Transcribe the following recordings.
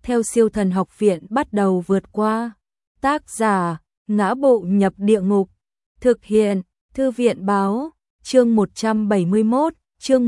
theo Siêu Thần Học Viện bắt đầu vượt qua. Tác giả: Ngã Bộ Nhập Địa Ngục. Thực hiện: Thư viện báo. Chương 171, chương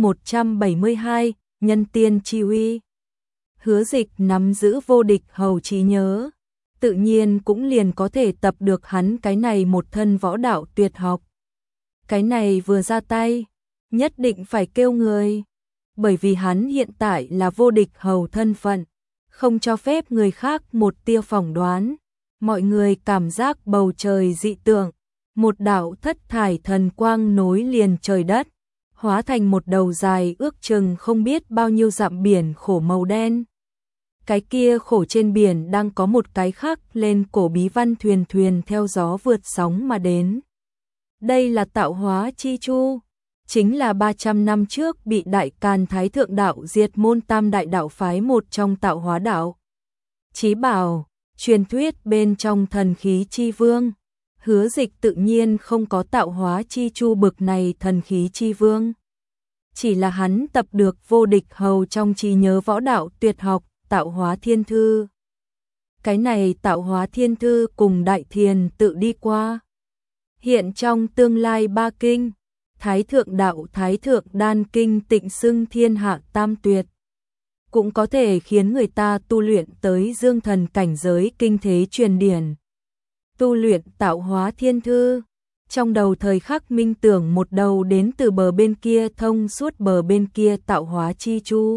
172, Nhân Tiên Chi Uy. Hứa Dịch nắm giữ vô địch hầu trí nhớ, tự nhiên cũng liền có thể tập được hắn cái này một thân võ đạo tuyệt học. Cái này vừa ra tay, nhất định phải kêu người, bởi vì hắn hiện tại là vô địch hầu thân phận, không cho phép người khác một tia phỏng đoán. Mọi người cảm giác bầu trời dị tượng, một đạo thất thải thần quang nối liền trời đất, hóa thành một đầu dài ước chừng không biết bao nhiêu dặm biển khổ màu đen. Cái kia khổ trên biển đang có một cái khắc lên cổ bí văn thuyền theo gió vượt sóng mà đến. Đây là tạo hóa chi chu, chính là 300 năm trước bị Đại Càn Thái Thượng Đạo diệt môn tam đại đạo phái một trong tạo hóa đạo. Chí bảo, truyền thuyết bên trong thần khí chi vương. Hứa Dịch tự nhiên không có tạo hóa chi chu bực này thần khí chi vương. Chỉ là hắn tập được vô địch hầu trong trí nhớ võ đạo tuyệt học, tạo hóa thiên thư. Cái này tạo hóa thiên thư cùng Đại Thiền tự đi qua. Hiện trong tương lai ba kinh, Thái Thượng Đạo Thái Thượng Đan Kinh tịnh xưng thiên hạ tam tuyệt. Cũng có thể khiến người ta tu luyện tới dương thần cảnh giới kinh thế truyền điển. Tu luyện tạo hóa thiên thư, trong đầu thời khắc minh tưởng một đầu đến từ bờ bên kia thông suốt bờ bên kia tạo hóa chi chu.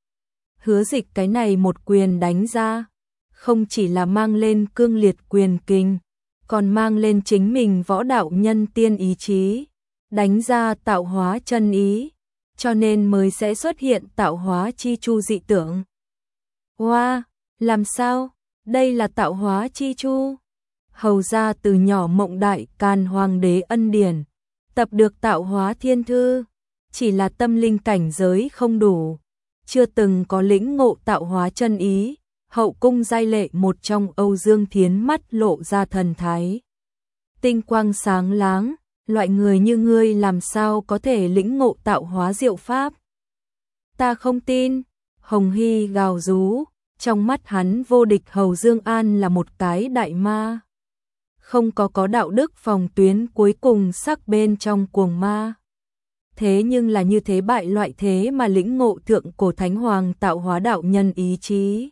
Hứa Dịch cái này một quyền đánh ra, không chỉ là mang lên cương liệt quyền kinh, còn mang lên chính mình võ đạo nhân tiên ý chí, đánh ra tạo hóa chân ý, cho nên mới sẽ xuất hiện tạo hóa chi chu dị tượng. Wow, làm sao? Đây là tạo hóa chi chu. Hầu ra từ nhỏ mộng Đại Càn Hoàng đế ân điển, tập được tạo hóa thiên thư, chỉ là tâm linh cảnh giới không đủ, chưa từng có lĩnh ngộ tạo hóa chân ý. Hậu cung giai lệ một trong Âu Dương Thiến mắt lộ ra thần thái, tinh quang sáng láng, loại người như ngươi làm sao có thể lĩnh ngộ tạo hóa diệu pháp? Ta không tin. Hồng Hy gào rú, trong mắt hắn vô địch hầu Dương An là một cái đại ma, không có đạo đức phòng tuyến cuối cùng sắc bên trong cuồng ma. Thế nhưng là như thế bại loại thế mà lĩnh ngộ thượng cổ thánh hoàng tạo hóa đạo nhân ý chí,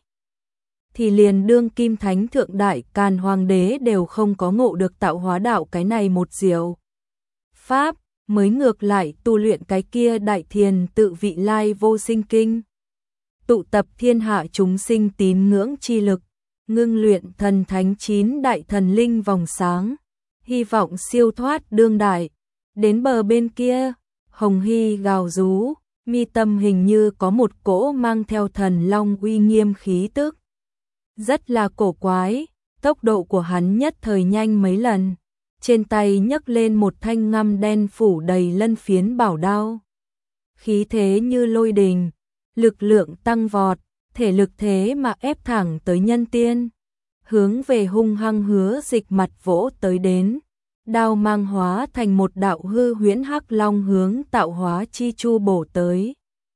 thì liền đương kim thánh thượng Đại Càn Hoàng đế đều không có ngộ được tạo hóa đạo cái này một diệu pháp, mới ngược lại tu luyện cái kia Đại Thiền tự vị lai vô sinh kinh, tụ tập thiên hạ chúng sinh tín ngưỡng chi lực, ngưng luyện thần thánh 9 đại thần linh vòng sáng, hy vọng siêu thoát đương đại. Đến bờ bên kia, Hồng Hy gào rú, mi tâm hình như có một cỗ mang theo thần long uy nghiêm khí tức, rất là cổ quái. Tốc độ của hắn nhất thời nhanh mấy lần, trên tay nhấc lên một thanh ngăm đen phủ đầy lân phiến bảo đao, khí thế như lôi đình, lực lượng tăng vọt, thể lực thế mà ép thẳng tới nhân tiên, hướng về hung hăng Hứa Dịch mặt vỗ tới đến. Đao mang hóa thành một đạo hư huyễn hắc long hướng tạo hóa chi chu bổ tới,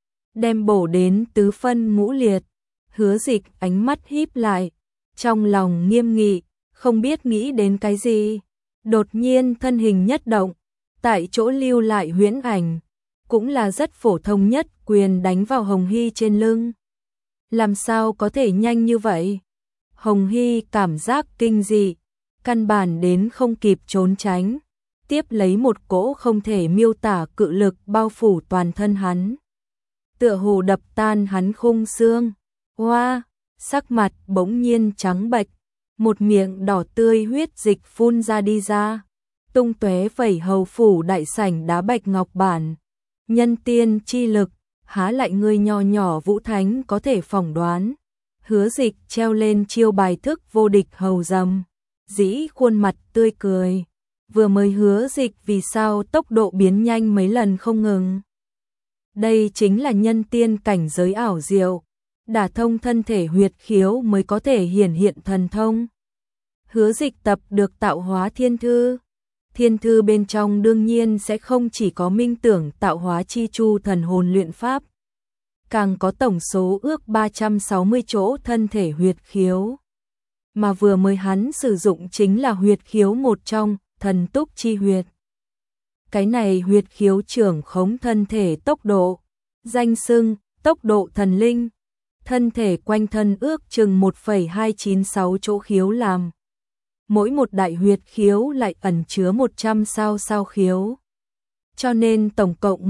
đem bổ đến tứ phân ngũ liệt. Hứa Dịch ánh mắt híp lại, trong lòng nghiêm nghị, không biết nghĩ đến cái gì, đột nhiên thân hình nhất động, tại chỗ lưu lại huyễn ảnh, cũng là rất phổ thông nhất quyền đánh vào Hồng Hy trên lưng. Làm sao có thể nhanh như vậy? Hồng Hy cảm giác kinh dị, căn bản đến không kịp trốn tránh, tiếp lấy một cỗ không thể miêu tả cự lực bao phủ toàn thân hắn, tựa hồ đập tan hắn khung xương. Hoa, sắc mặt bỗng nhiên trắng bệch, một miệng đỏ tươi huyết dịch phun ra đi ra, tung tóe vẩy hầu phủ đại sảnh đá bạch ngọc bản. Nhân tiên chi lực, há lại người nho nhỏ Vũ Thánh có thể phỏng đoán. Hứa Dịch treo lên chiêu bài thức vô địch hầu dầm, dĩ khuôn mặt tươi cười. Vừa mới Hứa Dịch vì sao tốc độ biến nhanh mấy lần không ngừng. Đây chính là nhân tiên cảnh giới ảo diệu, đả thông thân thể huyệt khiếu mới có thể hiển hiện thần thông. Hứa Dịch tập được tạo hóa thiên thư. Thiên thư bên trong đương nhiên sẽ không chỉ có minh tưởng tạo hóa chi chu thần hồn luyện pháp, càng có tổng số ước 360 chỗ thân thể huyệt khiếu. Mà vừa mới hắn sử dụng chính là huyệt khiếu một trong, thần túc chi huyệt. Cái này huyệt khiếu trưởng khống thân thể tốc độ, danh xưng, tốc độ thần linh. Thân thể quanh thân ước chừng 1,296 chỗ khiếu làm. Mỗi một đại huyệt khiếu lại ẩn chứa 100 sao khiếu. Cho nên tổng cộng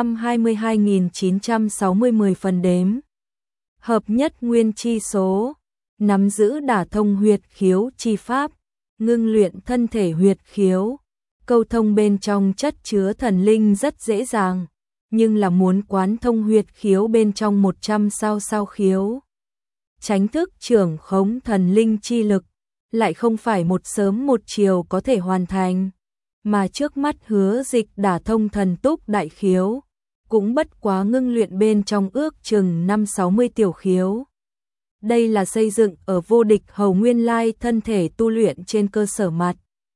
122.960 phần đếm. Hợp nhất nguyên chi số, nắm giữ đả thông huyệt khiếu chi pháp, ngưng luyện thân thể huyệt khiếu, câu thông bên trong chất chứa thần linh rất dễ dàng, nhưng là muốn quán thông huyệt khiếu bên trong 100 sao khiếu. Chánh thức trưởng khống thần linh chi lực, lại không phải một sớm một chiều có thể hoàn thành, mà trước mắt Hứa Dịch đả thông thần túc đại khiếu, cũng bất quá ngưng luyện bên trong ước chừng 5-60 tiểu khiếu. Đây là xây dựng ở vô địch hầu nguyên lai thân thể tu luyện trên cơ sở mặt.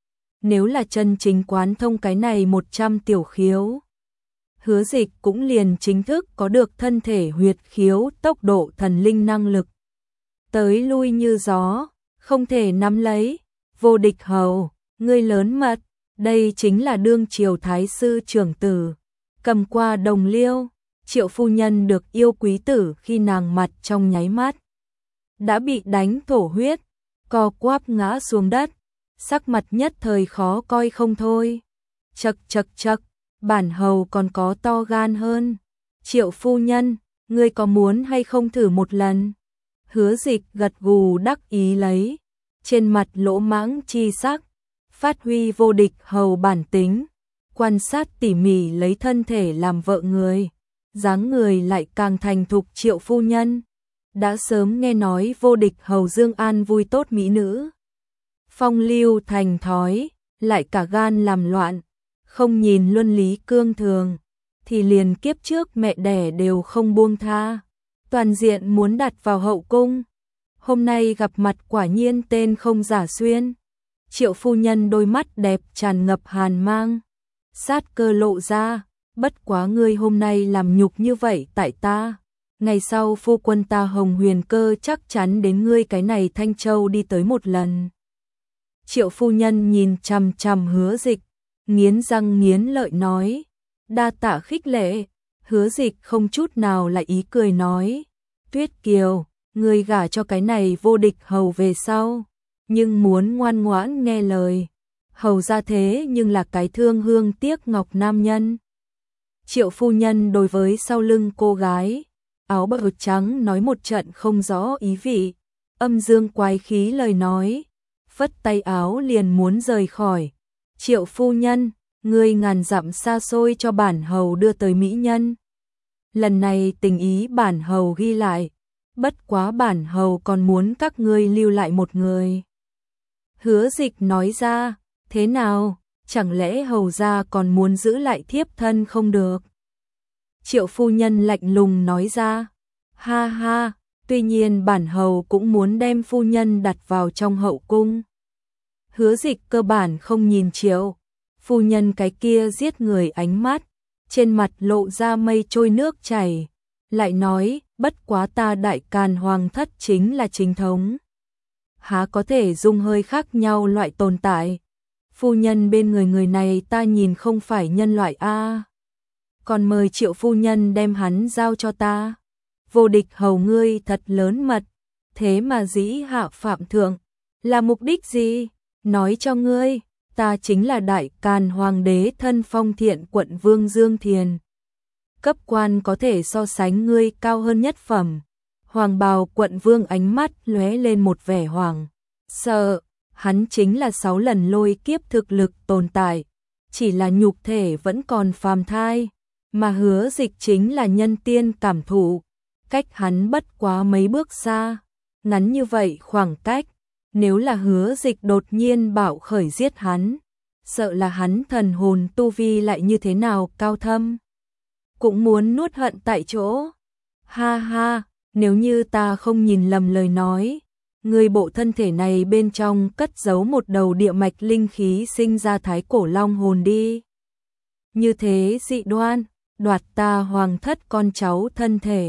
Nếu là chân chính quán thông cái này 100 tiểu khiếu, Hứa Dịch cũng liền chính thức có được thân thể huyệt khiếu tốc độ thần linh năng lực. Tới lui như gió, không thể nắm lấy. Vô địch hầu, ngươi lớn mật, đây chính là đương triều thái sư trưởng tử. Cầm qua đồng liêu, Triệu phu nhân được yêu quý tử khi nàng mặt trong nháy mắt đã bị đánh thổ huyết, co quắp ngã xuống đất, sắc mặt nhất thời khó coi không thôi. Chậc, bản hầu còn có to gan hơn. Triệu phu nhân, ngươi có muốn hay không thử một lần? Hứa Dịch gật gù đắc ý lấy, trên mặt lỗ mãng chi sắc, phát huy vô địch hầu bản tính, quan sát tỉ mỉ lấy thân thể làm vợ người, dáng người lại càng thành thục. Triệu phu nhân đã sớm nghe nói vô địch hầu Dương An vui tốt mỹ nữ, phong lưu thành thói, lại cả gan làm loạn, không nhìn luân lý cương thường, thì liền kiếp trước mẹ đẻ đều không buông tha, toàn diện muốn đặt vào hậu cung. Hôm nay gặp mặt quả nhiên tên không giả xuyên. Triệu phu nhân đôi mắt đẹp tràn ngập hàn mang, sát cơ lộ ra, bất quá ngươi hôm nay làm nhục như vậy tại ta, ngày sau phu quân ta Hồng Huyền Cơ chắc chắn đến ngươi cái này Thanh Châu đi tới một lần. Triệu phu nhân nhìn chằm chằm Hứa Dịch, nghiến răng nghiến lợi nói, đa tạ khích lệ. Hứa Dịch không chút nào lại ý cười nói, Tuyết Kiều, ngươi gả cho cái này vô địch hầu về sau, nhưng muốn ngoan ngoãn nghe lời, hầu ra thế nhưng là cái thương hương tiếc ngọc nam nhân. Triệu phu nhân đối với sau lưng cô gái áo bào trắng nói một trận không rõ ý vị, âm dương quái khí lời nói, phất tay áo liền muốn rời khỏi. Triệu phu nhân, ngươi ngàn dặm xa xôi cho bản hầu đưa tới mỹ nhân. Lần này tình ý bản hầu ghi lại, bất quá bản hầu còn muốn các ngươi lưu lại một người. Hứa Dịch nói ra, thế nào, chẳng lẽ hầu gia còn muốn giữ lại thiếp thân không được? Triệu phu nhân lạnh lùng nói ra, ha ha, tuy nhiên bản hầu cũng muốn đem phu nhân đặt vào trong hậu cung. Hứa Dịch cơ bản không nhìn Triệu phu nhân cái kia giết người ánh mắt, trên mặt lộ ra mây trôi nước chảy, lại nói, bất quá ta đại càn hoàng thất chính là chính thống, há có thể dung hơi khác nhau loại tồn tại. Phu nhân bên người này ta nhìn không phải nhân loại a. Còn mời Triệu phu nhân đem hắn giao cho ta. Vô địch hầu ngươi thật lớn mật, thế mà dĩ hạ phạm thượng, là mục đích gì? Nói cho ngươi, ta chính là đại càn hoàng đế thân phong thiện quận vương Dương Thiền. Cấp quan có thể so sánh ngươi cao hơn nhất phẩm. Hoàng bào quận vương ánh mắt lóe lên một vẻ hoàng sợ, hắn chính là 6 lần lôi kiếp thực lực tồn tại, chỉ là nhục thể vẫn còn phàm thai, mà Hứa Dịch chính là nhân tiên cảm thụ, cách hắn bất quá mấy bước xa, ngắn như vậy khoảng cách, nếu là Hứa Dịch đột nhiên bạo khởi giết hắn, sợ là hắn thần hồn tu vi lại như thế nào cao thâm, cũng muốn nuốt hận tại chỗ. Ha ha, nếu như ta không nhìn lầm lời nói, người bộ thân thể này bên trong cất giấu một đầu địa mạch linh khí sinh ra thái cổ long hồn đi. Như thế dị đoan, đoạt ta hoàng thất con cháu thân thể,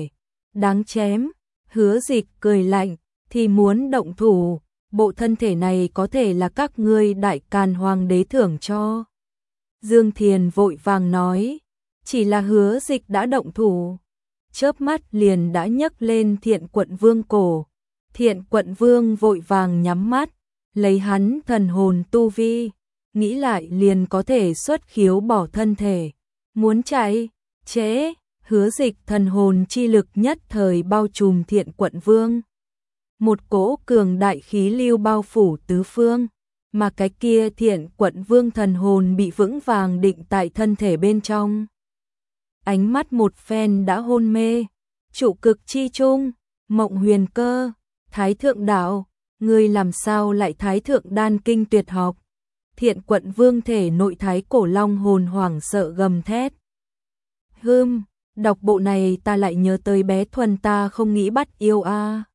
đáng chém. Hứa Dịch cười lạnh, thì muốn động thủ, bộ thân thể này có thể là các ngươi Đại Càn Hoàng đế thưởng cho. Dương Thiền vội vàng nói, chỉ là Hứa Dịch đã động thủ, chớp mắt liền đã nhấc lên Thiện Quận Vương cổ. Thiện Quận Vương vội vàng nhắm mắt, lấy hắn thần hồn tu vi, nghĩ lại liền có thể xuất khiếu bỏ thân thể. Muốn chạy, trễ, Hứa Dịch thần hồn chi lực nhất thời bao trùm Thiện Quận Vương. Một cỗ cường đại khí lưu bao phủ tứ phương, mà cái kia Thiện Quận Vương thần hồn bị vững vàng định tại thân thể bên trong. Ánh mắt một phen đã hôn mê, trụ cực chi trung, Mộng Huyền Cơ, Thái Thượng Đạo, ngươi làm sao lại Thái Thượng Đan Kinh tuyệt học? Thiện Quận Vương thể nội Thái Cổ Long hồn hoảng sợ gầm thét. Đọc bộ này ta lại nhớ tới bé Thuần ta không nghĩ bắt yêu a.